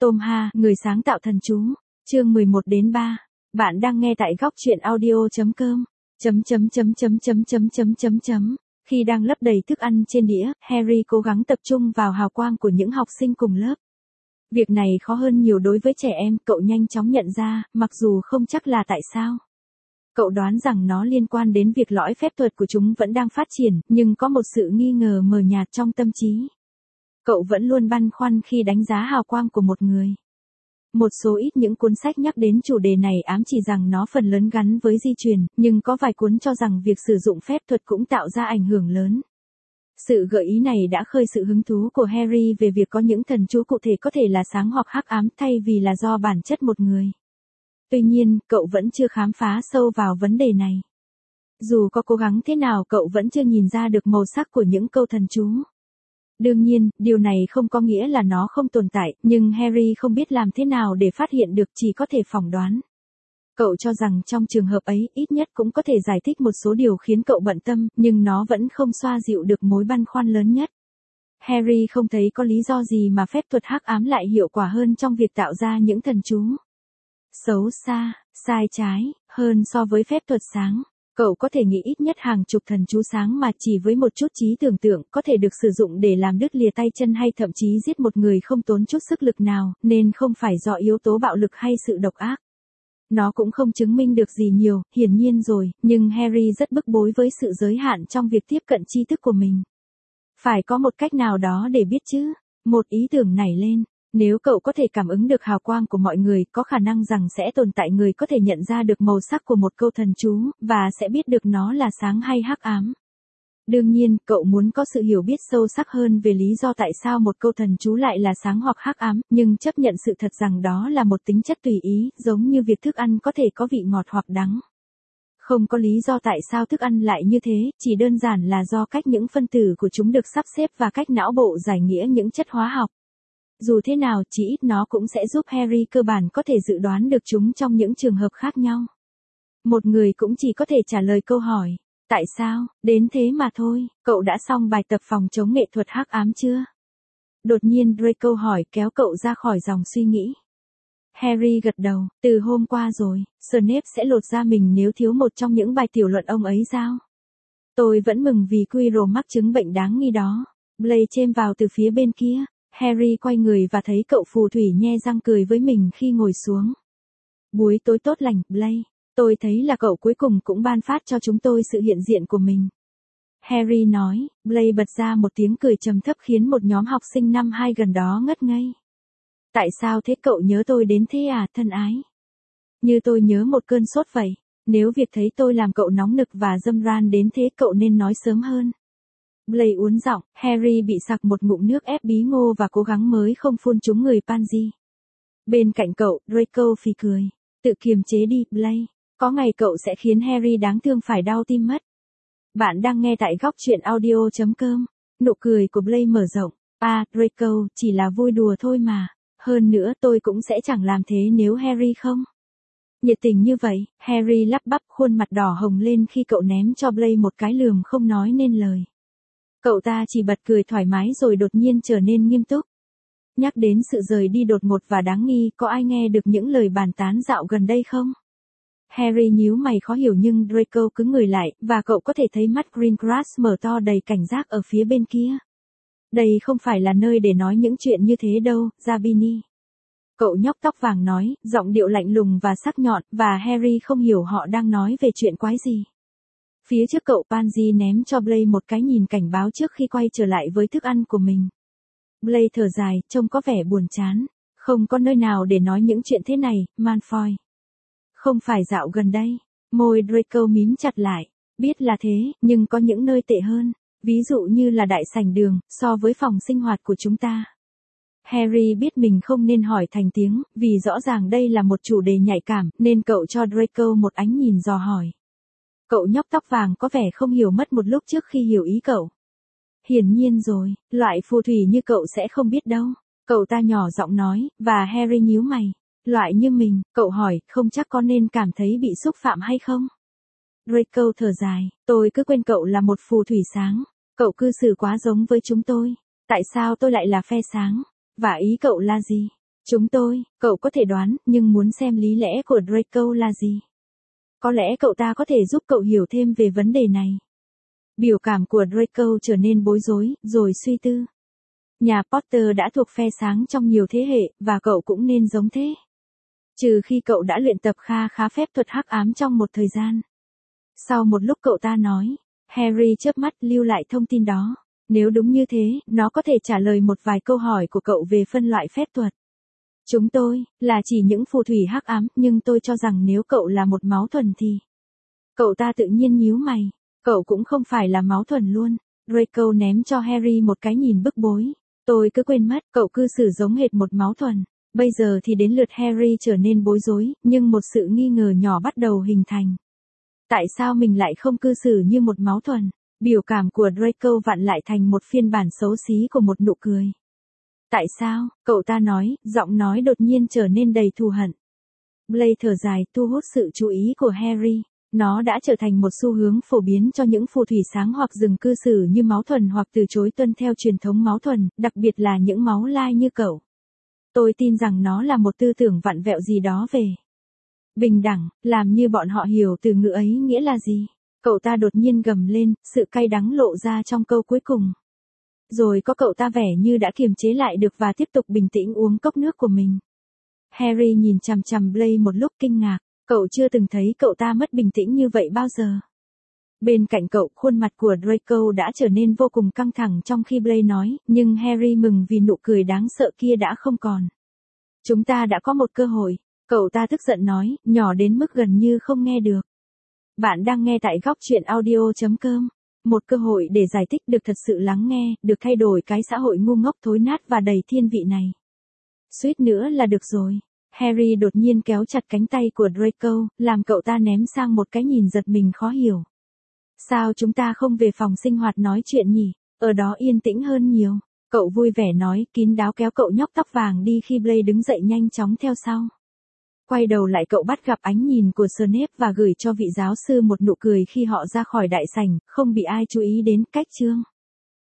Tom Ha, người sáng tạo thần chú. Chương 11-3. Bạn đang nghe tại góc truyện audio.com. Khi đang lấp đầy thức ăn trên đĩa, Harry cố gắng tập trung vào hào quang của những học sinh cùng lớp. Việc này khó hơn nhiều đối với trẻ em, cậu nhanh chóng nhận ra, mặc dù không chắc là tại sao. Cậu đoán rằng nó liên quan đến việc lõi phép thuật của chúng vẫn đang phát triển, nhưng có một sự nghi ngờ mờ nhạt trong tâm trí. Cậu vẫn luôn băn khoăn khi đánh giá hào quang của một người. Một số ít những cuốn sách nhắc đến chủ đề này ám chỉ rằng nó phần lớn gắn với di truyền, nhưng có vài cuốn cho rằng việc sử dụng phép thuật cũng tạo ra ảnh hưởng lớn. Sự gợi ý này đã khơi sự hứng thú của Harry về việc có những thần chú cụ thể có thể là sáng hoặc hắc ám thay vì là do bản chất một người. Tuy nhiên, cậu vẫn chưa khám phá sâu vào vấn đề này. Dù có cố gắng thế nào cậu vẫn chưa nhìn ra được màu sắc của những câu thần chú. Đương nhiên, điều này không có nghĩa là nó không tồn tại, nhưng Harry không biết làm thế nào để phát hiện được, chỉ có thể phỏng đoán. Cậu cho rằng trong trường hợp ấy, ít nhất cũng có thể giải thích một số điều khiến cậu bận tâm, nhưng nó vẫn không xoa dịu được mối băn khoăn lớn nhất. Harry không thấy có lý do gì mà phép thuật hắc ám lại hiệu quả hơn trong việc tạo ra những thần chú xấu xa, sai trái, hơn so với phép thuật sáng. Cậu có thể nghĩ ít nhất hàng chục thần chú sáng mà chỉ với một chút trí tưởng tượng có thể được sử dụng để làm đứt lìa tay chân hay thậm chí giết một người không tốn chút sức lực nào, nên không phải do yếu tố bạo lực hay sự độc ác. Nó cũng không chứng minh được gì nhiều, hiển nhiên rồi, nhưng Harry rất bức bối với sự giới hạn trong việc tiếp cận tri thức của mình. Phải có một cách nào đó để biết chứ? Một ý tưởng nảy lên. Nếu cậu có thể cảm ứng được hào quang của mọi người, có khả năng rằng sẽ tồn tại người có thể nhận ra được màu sắc của một câu thần chú, và sẽ biết được nó là sáng hay hắc ám. Đương nhiên, cậu muốn có sự hiểu biết sâu sắc hơn về lý do tại sao một câu thần chú lại là sáng hoặc hắc ám, nhưng chấp nhận sự thật rằng đó là một tính chất tùy ý, giống như việc thức ăn có thể có vị ngọt hoặc đắng. Không có lý do tại sao thức ăn lại như thế, chỉ đơn giản là do cách những phân tử của chúng được sắp xếp và cách não bộ giải nghĩa những chất hóa học. Dù thế nào, chỉ ít nó cũng sẽ giúp Harry cơ bản có thể dự đoán được chúng trong những trường hợp khác nhau. Một người cũng chỉ có thể trả lời câu hỏi, tại sao, đến thế mà thôi. Cậu đã xong bài tập phòng chống nghệ thuật hắc ám chưa? Đột nhiên Draco hỏi, kéo cậu ra khỏi dòng suy nghĩ. Harry gật đầu, từ hôm qua rồi, Snape sẽ lột da mình nếu thiếu một trong những bài tiểu luận ông ấy giao. Tôi vẫn mừng vì Quirrell mắc chứng bệnh đáng nghi đó. Blaise chêm vào từ phía bên kia. Harry quay người và thấy cậu phù thủy nhe răng cười với mình khi ngồi xuống. Buổi tối tốt lành, Blaise. Tôi thấy là cậu cuối cùng cũng ban phát cho chúng tôi sự hiện diện của mình. Harry nói, Blaise bật ra một tiếng cười trầm thấp khiến một nhóm học sinh năm 2 gần đó ngất ngây. Tại sao thế, cậu nhớ tôi đến thế à, thân ái? Như tôi nhớ một cơn sốt vậy. Nếu việc thấy tôi làm cậu nóng nực và dâm ran đến thế cậu nên nói sớm hơn. Blaise uốn giọng, Harry bị sặc một ngụm nước ép bí ngô và cố gắng mới không phun trúng người Pansy. Bên cạnh cậu, Draco phì cười. Tự kiềm chế đi, Blaise. Có ngày cậu sẽ khiến Harry đáng thương phải đau tim mất. Bạn đang nghe tại góc truyện audio.com. Nụ cười của Blaise mở rộng. À, Draco, chỉ là vui đùa thôi mà. Hơn nữa tôi cũng sẽ chẳng làm thế nếu Harry không. Nhiệt tình như vậy, Harry lắp bắp, khuôn mặt đỏ hồng lên khi cậu ném cho Blaise một cái lườm không nói nên lời. Cậu ta chỉ bật cười thoải mái rồi đột nhiên trở nên nghiêm túc. Nhắc đến sự rời đi đột ngột và đáng nghi, có ai nghe được những lời bàn tán dạo gần đây không? Harry nhíu mày khó hiểu nhưng Draco cứng người lại, và cậu có thể thấy mắt Greengrass mở to đầy cảnh giác ở phía bên kia. Đây không phải là nơi để nói những chuyện như thế đâu, Zabini. Cậu nhóc tóc vàng nói, giọng điệu lạnh lùng và sắc nhọn, và Harry không hiểu họ đang nói về chuyện quái gì. Phía trước cậu, Pansy ném cho Blaise một cái nhìn cảnh báo trước khi quay trở lại với thức ăn của mình. Blaise thở dài, trông có vẻ buồn chán. Không có nơi nào để nói những chuyện thế này, Malfoy. Không phải dạo gần đây. Môi Draco mím chặt lại. Biết là thế, nhưng có những nơi tệ hơn. Ví dụ như là đại sảnh đường, so với phòng sinh hoạt của chúng ta. Harry biết mình không nên hỏi thành tiếng, vì rõ ràng đây là một chủ đề nhạy cảm, nên cậu cho Draco một ánh nhìn dò hỏi. Cậu nhóc tóc vàng có vẻ không hiểu mất một lúc trước khi hiểu ý cậu. Hiển nhiên rồi, loại phù thủy như cậu sẽ không biết đâu. Cậu ta nhỏ giọng nói, và Harry nhíu mày. Loại như mình, cậu hỏi, không chắc có nên cảm thấy bị xúc phạm hay không? Draco thở dài, tôi cứ quên cậu là một phù thủy sáng. Cậu cư xử quá giống với chúng tôi. Tại sao tôi lại là phe sáng? Và ý cậu là gì? Cậu có thể đoán, nhưng muốn xem lý lẽ của Draco là gì. Có lẽ cậu ta có thể giúp cậu hiểu thêm về vấn đề này. Biểu cảm của Draco trở nên bối rối, rồi suy tư. Nhà Potter đã thuộc phe sáng trong nhiều thế hệ, và cậu cũng nên giống thế. Trừ khi cậu đã luyện tập khá phép thuật hắc ám trong một thời gian. Sau một lúc cậu ta nói, Harry chớp mắt lưu lại thông tin đó. Nếu đúng như thế, nó có thể trả lời một vài câu hỏi của cậu về phân loại phép thuật. Chúng tôi, là chỉ những phù thủy hắc ám, nhưng tôi cho rằng nếu cậu là một máu thuần thì... Cậu ta tự nhiên nhíu mày. Cậu cũng không phải là máu thuần luôn. Draco ném cho Harry một cái nhìn bức bối. Tôi cứ quên mất, cậu cư xử giống hệt một máu thuần. Bây giờ thì đến lượt Harry trở nên bối rối, nhưng một sự nghi ngờ nhỏ bắt đầu hình thành. Tại sao mình lại không cư xử như một máu thuần? Biểu cảm của Draco vặn lại thành một phiên bản xấu xí của một nụ cười. Tại sao? Cậu ta nói, giọng nói đột nhiên trở nên đầy thù hận. Blaise thở dài, thu hút sự chú ý của Harry. Nó đã trở thành một xu hướng phổ biến cho những phù thủy sáng hoặc dừng cư xử như máu thuần hoặc từ chối tuân theo truyền thống máu thuần, đặc biệt là những máu lai như cậu. Tôi tin rằng nó là một tư tưởng vặn vẹo gì đó về bình đẳng, làm như bọn họ hiểu từ ngữ ấy nghĩa là gì. Cậu ta đột nhiên gầm lên, sự cay đắng lộ ra trong câu cuối cùng. Rồi có cậu ta vẻ như đã kiềm chế lại được và tiếp tục bình tĩnh uống cốc nước của mình. Harry nhìn chằm chằm Blaise một lúc kinh ngạc, cậu chưa từng thấy cậu ta mất bình tĩnh như vậy bao giờ. Bên cạnh cậu, khuôn mặt của Draco đã trở nên vô cùng căng thẳng trong khi Blaise nói, nhưng Harry mừng vì nụ cười đáng sợ kia đã không còn. Chúng ta đã có một cơ hội, cậu ta tức giận nói, nhỏ đến mức gần như không nghe được. Bạn đang nghe tại góc truyện audio.com. Một cơ hội để giải thích được thật sự lắng nghe, được thay đổi cái xã hội ngu ngốc thối nát và đầy thiên vị này. Suýt nữa là được rồi. Harry đột nhiên kéo chặt cánh tay của Draco, làm cậu ta ném sang một cái nhìn giật mình khó hiểu. Sao chúng ta không về phòng sinh hoạt nói chuyện nhỉ? Ở đó yên tĩnh hơn nhiều. Cậu vui vẻ nói, kín đáo kéo cậu nhóc tóc vàng đi khi Blaise đứng dậy nhanh chóng theo sau. Quay đầu lại cậu bắt gặp ánh nhìn của Snape và gửi cho vị giáo sư một nụ cười khi họ ra khỏi đại sảnh, không bị ai chú ý đến. Cách chương